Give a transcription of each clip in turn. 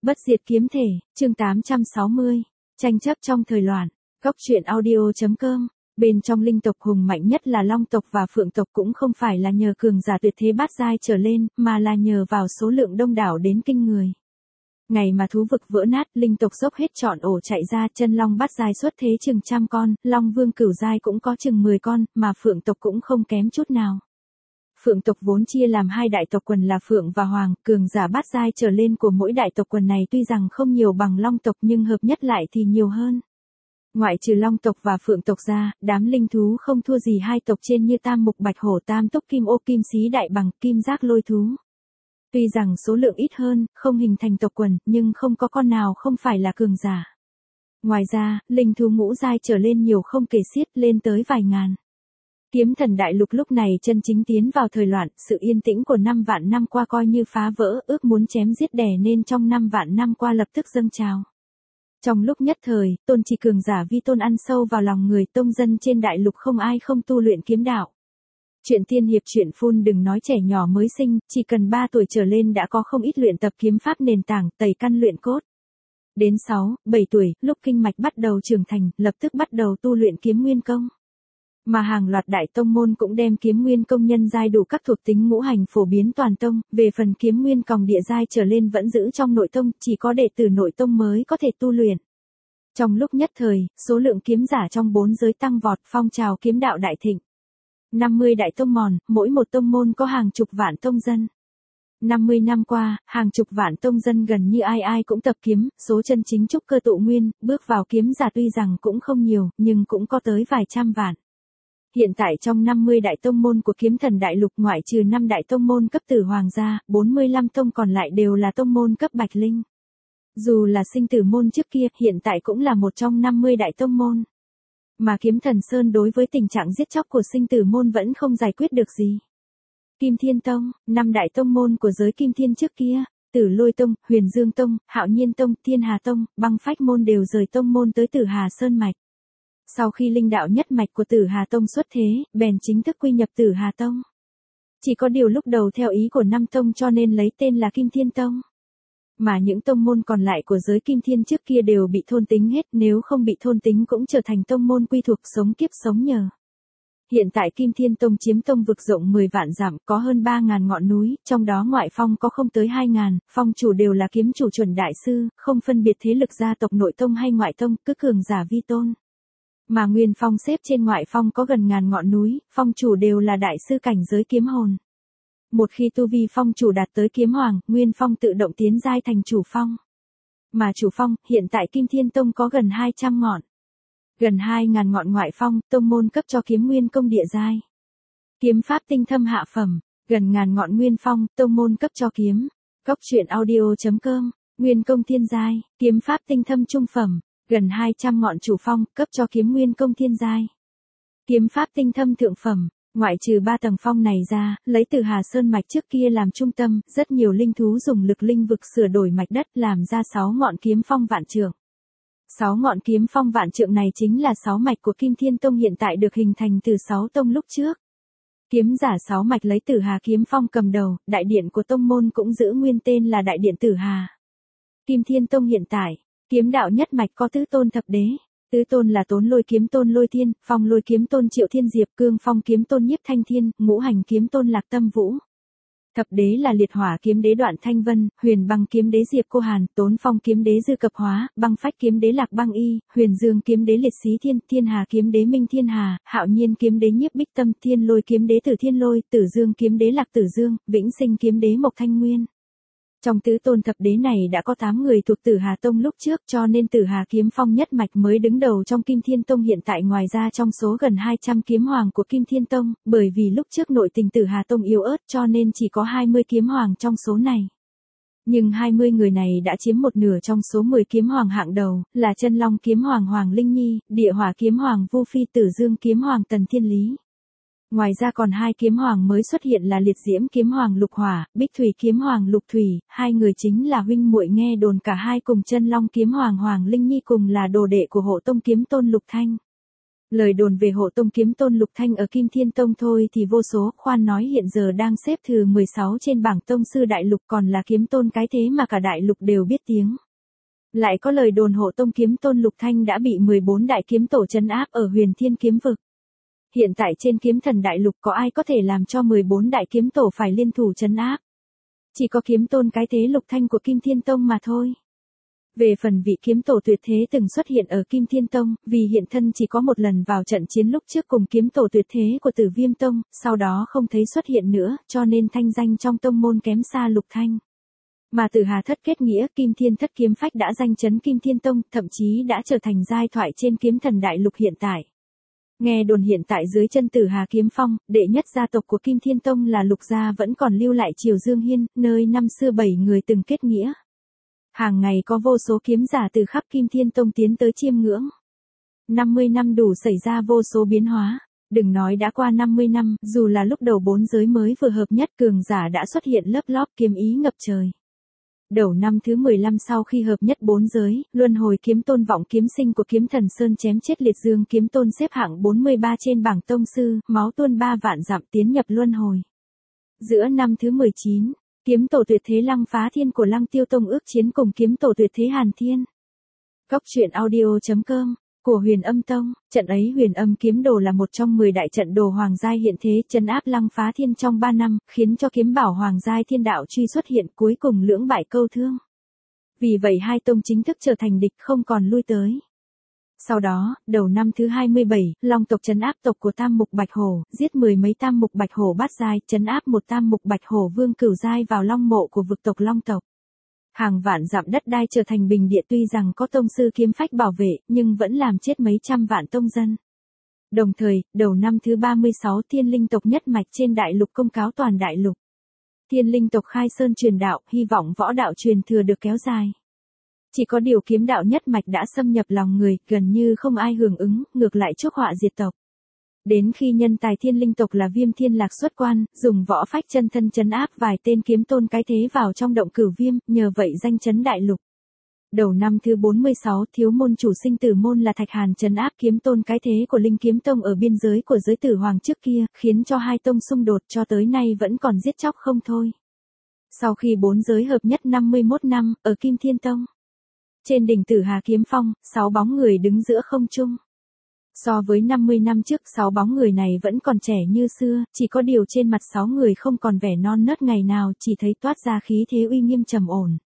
Bất diệt kiếm thể, chương 860. Tranh chấp trong thời loạn. Góc truyện audio.com. Bên trong linh tộc hùng mạnh nhất là long tộc và phượng tộc, cũng không phải là nhờ cường giả tuyệt thế bát giai trở lên, mà là nhờ vào số lượng đông đảo đến kinh người. Ngày mà thú vực vỡ nát, linh tộc dốc hết trọn ổ chạy ra, chân long bát giai xuất thế chừng 100 con, long vương cửu giai cũng có chừng 10 con, mà phượng tộc cũng không kém chút nào. Phượng tộc vốn chia làm hai đại tộc quần là Phượng và Hoàng, cường giả bát giai trở lên của mỗi đại tộc quần này tuy rằng không nhiều bằng long tộc nhưng hợp nhất lại thì nhiều hơn. Ngoại trừ long tộc và phượng tộc ra, đám linh thú không thua gì hai tộc trên như tam mục bạch hổ, tam túc kim ô, kim xí đại bằng, kim giác lôi thú. Tuy rằng số lượng ít hơn, không hình thành tộc quần, nhưng không có con nào không phải là cường giả. Ngoài ra, linh thú ngũ giai trở lên nhiều không kể xiết, lên tới vài ngàn. Kiếm thần đại lục lúc này chân chính tiến vào thời loạn, sự yên tĩnh của 5 vạn năm qua coi như phá vỡ, ước muốn chém giết đè nên trong 5 vạn năm qua lập tức dâng trào. Trong lúc nhất thời, tôn chỉ cường giả vi tôn ăn sâu vào lòng người, tông dân trên đại lục không ai không tu luyện kiếm đạo. Chuyện tiên hiệp chuyện phun đừng nói trẻ nhỏ mới sinh, chỉ cần 3 tuổi trở lên đã có không ít luyện tập kiếm pháp nền tảng, tẩy căn luyện cốt. Đến 6, 7 tuổi, lúc kinh mạch bắt đầu trưởng thành, lập tức bắt đầu tu luyện kiếm nguyên công. Mà hàng loạt đại tông môn cũng đem kiếm nguyên công nhân giai đủ các thuộc tính ngũ hành phổ biến toàn tông, về phần kiếm nguyên còng địa giai trở lên vẫn giữ trong nội tông, chỉ có đệ tử nội tông mới có thể tu luyện. Trong lúc nhất thời, số lượng kiếm giả trong 4 giới tăng vọt, phong trào kiếm đạo đại thịnh. 50 đại tông mòn, mỗi một tông môn có hàng chục vạn tông dân. 50 năm qua, hàng chục vạn tông dân gần như ai ai cũng tập kiếm, số chân chính trúc cơ tụ nguyên, bước vào kiếm giả tuy rằng cũng không nhiều, nhưng cũng có tới vài trăm vạn. Hiện tại trong 50 đại tông môn của kiếm thần đại lục, ngoại trừ 5 đại tông môn cấp tử hoàng gia, 45 tông còn lại đều là tông môn cấp bạch linh. Dù là sinh tử môn trước kia, hiện tại cũng là một trong 50 đại tông môn. Mà kiếm thần Sơn đối với tình trạng giết chóc của sinh tử môn vẫn không giải quyết được gì. Kim Thiên Tông, 5 đại tông môn của giới Kim Thiên trước kia, Tử Lôi Tông, Huyền Dương Tông, Hạo Nhiên Tông, Thiên Hà Tông, Băng Phách Môn đều rời tông môn tới Tử Hà Sơn Mạch. Sau khi linh đạo nhất mạch của Tử Hà Tông xuất thế, bèn chính thức quy nhập Tử Hà Tông. Chỉ có điều lúc đầu theo ý của 5 tông cho nên lấy tên là Kim Thiên Tông. Mà những tông môn còn lại của giới Kim Thiên trước kia đều bị thôn tính hết, nếu không bị thôn tính cũng trở thành tông môn quy thuộc sống kiếp sống nhờ. Hiện tại Kim Thiên Tông chiếm tông vực rộng 10 vạn dặm, có hơn 3.000 ngọn núi, trong đó ngoại phong có không tới 2.000, phong chủ đều là kiếm chủ chuẩn đại sư, không phân biệt thế lực gia tộc nội tông hay ngoại tông, cứ cường giả vi tôn. Mà nguyên phong xếp trên ngoại phong có gần ngàn ngọn núi, phong chủ đều là đại sư cảnh giới kiếm hồn. Một khi tu vi phong chủ đạt tới kiếm hoàng, nguyên phong tự động tiến giai thành chủ phong. Mà chủ phong, hiện tại Kim Thiên Tông có gần 200 ngọn. Gần 2.000 ngọn ngoại phong, tông môn cấp cho kiếm nguyên công địa giai. Kiếm pháp tinh thâm hạ phẩm, gần ngàn ngọn nguyên phong, tông môn cấp cho kiếm. Góc truyện audio.com, nguyên công thiên giai, kiếm pháp tinh thâm trung phẩm, gần 200 ngọn chủ phong, cấp cho kiếm nguyên công thiên giai. Kiếm pháp tinh thâm thượng phẩm, ngoại trừ 3 tầng phong này ra, lấy Tử Hà Sơn mạch trước kia làm trung tâm, rất nhiều linh thú dùng lực linh vực sửa đổi mạch đất làm ra 6 ngọn kiếm phong vạn trượng. 6 ngọn kiếm phong vạn trượng này chính là 6 mạch của Kim Thiên Tông hiện tại được hình thành từ 6 tông lúc trước. Kiếm giả 6 mạch lấy Tử Hà kiếm phong cầm đầu, đại điện của tông môn cũng giữ nguyên tên là Đại điện Tử Hà. Kim Thiên Tông hiện tại, kiếm đạo nhất mạch có tứ tôn thập đế. Tứ tôn là Tốn Lôi kiếm tôn Lôi Thiên, Phong Lôi kiếm tôn Triệu Thiên Diệp, Cương Phong kiếm tôn Nhiếp Thanh Thiên, Ngũ Hành kiếm tôn Lạc Tâm Vũ. Thập đế là Liệt Hỏa kiếm đế Đoạn Thanh Vân, Huyền Băng kiếm đế Diệp Cô Hàn, Tốn Phong kiếm đế Dư Cập Hóa, Băng Phách kiếm đế Lạc Băng Y, Huyền Dương kiếm đế Liệt Xí Thiên, Thiên Hà kiếm đế Minh Thiên Hà, Hạo Nhiên kiếm đế Nhiếp Bích Tâm, Thiên Lôi kiếm đế Tử Thiên Lôi, Tử Dương kiếm đế Lạc Tử Dương, Vĩnh Sinh kiếm đế Mộc Thanh Nguyên. Trong tứ tôn thập đế này đã có 8 người thuộc Tử Hà Tông lúc trước, cho nên Tử Hà kiếm phong nhất mạch mới đứng đầu trong Kim Thiên Tông hiện tại. Ngoài ra trong số gần 200 kiếm hoàng của Kim Thiên Tông, bởi vì lúc trước nội tình Tử Hà Tông yếu ớt cho nên chỉ có 20 kiếm hoàng trong số này. Nhưng 20 người này đã chiếm một nửa trong số 10 kiếm hoàng hạng đầu, là Chân Long kiếm hoàng Hoàng Linh Nhi, Địa Hỏa kiếm hoàng Vu Phi, Tử Dương kiếm hoàng Tần Thiên Lý. Ngoài ra còn 2 kiếm hoàng mới xuất hiện là Liệt Diễm kiếm hoàng Lục Hỏa, Bích Thủy kiếm hoàng Lục Thủy, 2 người chính là huynh muội, nghe đồn cả hai cùng Chân Long kiếm hoàng Hoàng Linh Nhi cùng là đồ đệ của Hộ Tông kiếm tôn Lục Thanh. Lời đồn về hộ tông kiếm tôn Lục Thanh ở Kim Thiên Tông thôi thì vô số, khoan nói hiện giờ đang xếp thứ 16 trên bảng tông sư đại lục, còn là kiếm tôn cái thế mà cả đại lục đều biết tiếng. Lại có lời đồn hộ tông kiếm tôn Lục Thanh đã bị 14 đại kiếm tổ trấn áp ở Huyền Thiên kiếm vực. Hiện tại trên kiếm thần đại lục có ai có thể làm cho 14 đại kiếm tổ phải liên thủ trấn áp? Chỉ có kiếm tôn cái thế Lục Thanh của Kim Thiên Tông mà thôi. Về phần vị kiếm tổ tuyệt thế từng xuất hiện ở Kim Thiên Tông, vì hiện thân chỉ có một lần vào trận chiến lúc trước cùng kiếm tổ tuyệt thế của Tử Viêm Tông, sau đó không thấy xuất hiện nữa, cho nên thanh danh trong tông môn kém xa Lục Thanh. Mà Tử Hà thất kết nghĩa, Kim Thiên thất kiếm phách đã danh chấn Kim Thiên Tông, thậm chí đã trở thành giai thoại trên kiếm thần đại lục hiện tại. Nghe đồn hiện tại dưới chân Tử Hà kiếm phong, đệ nhất gia tộc của Kim Thiên Tông là Lục gia vẫn còn lưu lại Triều Dương Hiên, nơi năm xưa 7 người từng kết nghĩa. Hàng ngày có vô số kiếm giả từ khắp Kim Thiên Tông tiến tới chiêm ngưỡng. 50 năm đủ xảy ra vô số biến hóa. Đừng nói đã qua 50 năm, dù là lúc đầu 4 giới mới vừa hợp nhất, cường giả đã xuất hiện lớp lóp, kiếm ý ngập trời. Đầu năm thứ 15 sau khi hợp nhất 4 giới, luân hồi kiếm tôn vọng kiếm sinh của kiếm thần Sơn chém chết liệt dương kiếm tôn xếp hạng 43 trên bảng tông sư, máu tuôn 3 vạn dặm tiến nhập luân hồi. Giữa năm thứ 19, kiếm tổ tuyệt thế Lăng Phá Thiên của Lăng Tiêu Tông ước chiến cùng kiếm tổ tuyệt thế Hàn Thiên. Cốc truyện audio.com của Huyền Âm Tông, trận ấy Huyền Âm kiếm đồ là một trong 10 đại trận đồ hoàng giai hiện thế trấn áp Lăng Phá Thiên trong 3 năm, khiến cho kiếm bảo hoàng giai thiên đạo truy xuất hiện, cuối cùng lưỡng bại câu thương. Vì vậy hai tông chính thức trở thành địch, không còn lui tới. Sau đó, đầu năm thứ 27, Long tộc trấn áp tộc của Tam Mục Bạch Hổ, giết 10 mấy Tam Mục Bạch Hổ bát giai, trấn áp một Tam Mục Bạch Hổ vương cửu giai vào long mộ của vực tộc Long tộc. Hàng vạn dặm đất đai trở thành bình địa, tuy rằng có tông sư kiếm phách bảo vệ, nhưng vẫn làm chết mấy trăm vạn tông dân. Đồng thời, đầu năm thứ 36, Thiên Linh tộc nhất mạch trên đại lục công cáo toàn đại lục. Thiên Linh tộc khai sơn truyền đạo, hy vọng võ đạo truyền thừa được kéo dài. Chỉ có điều kiếm đạo nhất mạch đã xâm nhập lòng người, gần như không ai hưởng ứng, ngược lại chuốc họa diệt tộc. Đến khi nhân tài Thiên Linh tộc là Viêm Thiên Lạc xuất quan, dùng võ phách chân thân trấn áp vài tên kiếm tôn cái thế vào trong động Cửu Viêm, nhờ vậy danh chấn đại lục. Đầu năm thứ 46, thiếu môn chủ sinh tử môn là Thạch Hàn trấn áp kiếm tôn cái thế của Linh Kiếm Tông ở biên giới của giới tử hoàng trước kia, khiến cho hai tông xung đột, cho tới nay vẫn còn giết chóc không thôi. Sau khi 4 giới hợp nhất 51 năm, ở Kim Thiên Tông, trên đỉnh Tử Hà kiếm phong, 6 bóng người đứng giữa không trung. So với 50 năm trước, 6 bóng người này vẫn còn trẻ như xưa, chỉ có điều trên mặt 6 người không còn vẻ non nớt ngày nào, chỉ thấy toát ra khí thế uy nghiêm trầm ổn.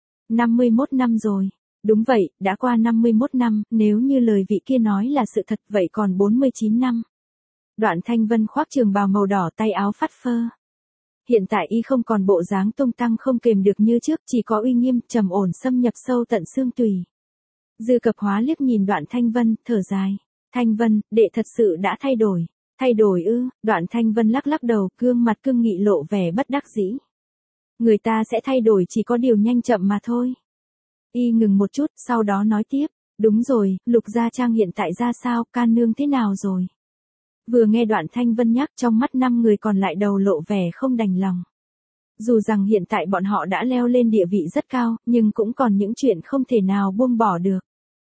51 năm rồi. Đúng vậy, đã qua 51 năm, nếu như lời vị kia nói là sự thật, vậy còn 49 năm. Đoạn Thanh Vân khoác trường bào màu đỏ, tay áo phắt phơ. Hiện tại y không còn bộ dáng tung tăng không kềm được như trước, chỉ có uy nghiêm, trầm ổn xâm nhập sâu tận xương tùy. Dư Cập Hóa liếc nhìn Đoạn Thanh Vân, thở dài. Thanh Vân, đệ thật sự đã thay đổi. Thay đổi ư? Đoạn Thanh Vân lắc lắc đầu, gương mặt cương nghị lộ vẻ bất đắc dĩ. Người ta sẽ thay đổi, chỉ có điều nhanh chậm mà thôi. Y ngừng một chút, sau đó nói tiếp. Đúng rồi, Lục Gia Trang hiện tại ra sao, Can Nương thế nào rồi? Vừa nghe Đoạn Thanh Vân nhắc, trong mắt 5 người còn lại đầu lộ vẻ không đành lòng. Dù rằng hiện tại bọn họ đã leo lên địa vị rất cao, nhưng cũng còn những chuyện không thể nào buông bỏ được.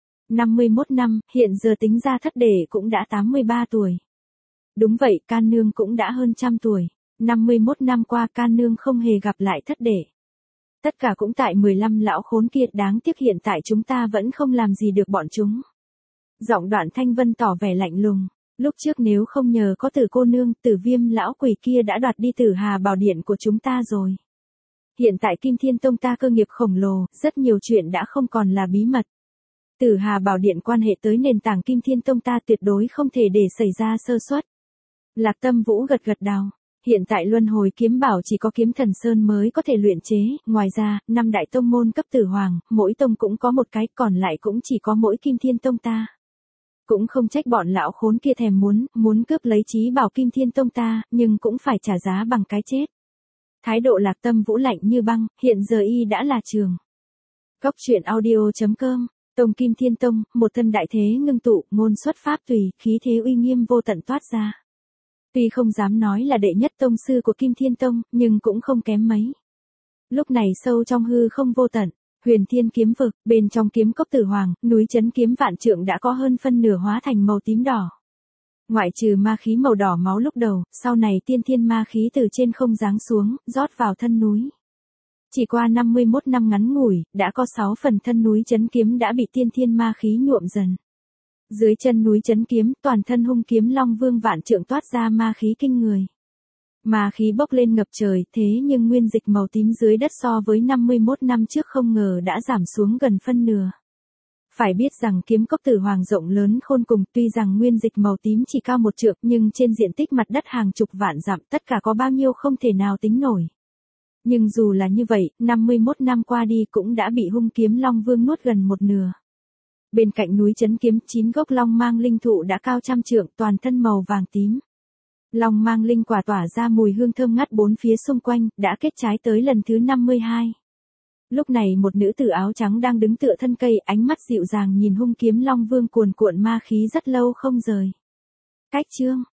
51 năm, hiện giờ tính ra thất đệ cũng đã 83 tuổi. Đúng vậy, Can Nương cũng đã hơn 100 tuổi. 51 năm qua Can Nương không hề gặp lại thất đệ. Tất cả cũng tại 15 lão khốn kia, đáng tiếc hiện tại chúng ta vẫn không làm gì được bọn chúng. Giọng Đoạn Thanh Vân tỏ vẻ lạnh lùng. Lúc trước nếu không nhờ có Tử cô nương, Tử Viêm lão quỷ kia đã đoạt đi Tử Hà bảo điện của chúng ta rồi. Hiện tại Kim Thiên Tông ta cơ nghiệp khổng lồ, rất nhiều chuyện đã không còn là bí mật. Tử Hà bảo điện quan hệ tới nền tảng Kim Thiên Tông ta, tuyệt đối không thể để xảy ra sơ suất. Lạc Tâm Vũ gật gật đầu. Hiện tại luân hồi kiếm bảo chỉ có Kiếm Thần Sơn mới có thể luyện chế, ngoài ra, 5 đại tông môn cấp tử hoàng, mỗi tông cũng có một cái, còn lại cũng chỉ có mỗi Kim Thiên Tông ta. Cũng không trách bọn lão khốn kia thèm muốn cướp lấy chí bảo Kim Thiên Tông ta, nhưng cũng phải trả giá bằng cái chết. Thái độ Lạc Tâm Vũ lạnh như băng, hiện giờ y đã là trường. Cốc truyện audio.com, Tông Kim Thiên Tông, một thân đại thế ngưng tụ, ngôn xuất pháp tùy, khí thế uy nghiêm vô tận toát ra. Tuy không dám nói là đệ nhất tông sư của Kim Thiên Tông, nhưng cũng không kém mấy. Lúc này sâu trong hư không vô tận, Huyền Thiên kiếm vực, bên trong kiếm cốc tử hoàng, núi chấn kiếm vạn trượng đã có hơn phân nửa hóa thành màu tím đỏ. Ngoại trừ ma khí màu đỏ máu lúc đầu, sau này tiên thiên ma khí từ trên không giáng xuống, rót vào thân núi. Chỉ qua 51 năm ngắn ngủi, đã có 6 phần thân núi Chấn Kiếm đã bị tiên thiên ma khí nhuộm dần. Dưới chân núi Chấn Kiếm, toàn thân hung kiếm Long Vương vạn trượng toát ra ma khí kinh người. Ma khí bốc lên ngập trời, thế nhưng nguyên dịch màu tím dưới đất so với 51 năm trước không ngờ đã giảm xuống gần phân nửa. Phải biết rằng kiếm cốc Tử Hoàng rộng lớn khôn cùng, tuy rằng nguyên dịch màu tím chỉ cao 1 trượng, nhưng trên diện tích mặt đất hàng chục vạn dặm, tất cả có bao nhiêu không thể nào tính nổi. Nhưng dù là như vậy, 51 năm qua đi cũng đã bị hung kiếm Long Vương nuốt gần một nửa. Bên cạnh núi Chấn Kiếm, 9 gốc long mang linh thụ đã cao trăm trượng, toàn thân màu vàng tím. Long mang linh quả tỏa ra mùi hương thơm ngát bốn phía xung quanh, đã kết trái tới lần thứ 52. Lúc này một nữ tử áo trắng đang đứng tựa thân cây, ánh mắt dịu dàng nhìn hung kiếm Long Vương cuồn cuộn ma khí rất lâu không rời. Cách chương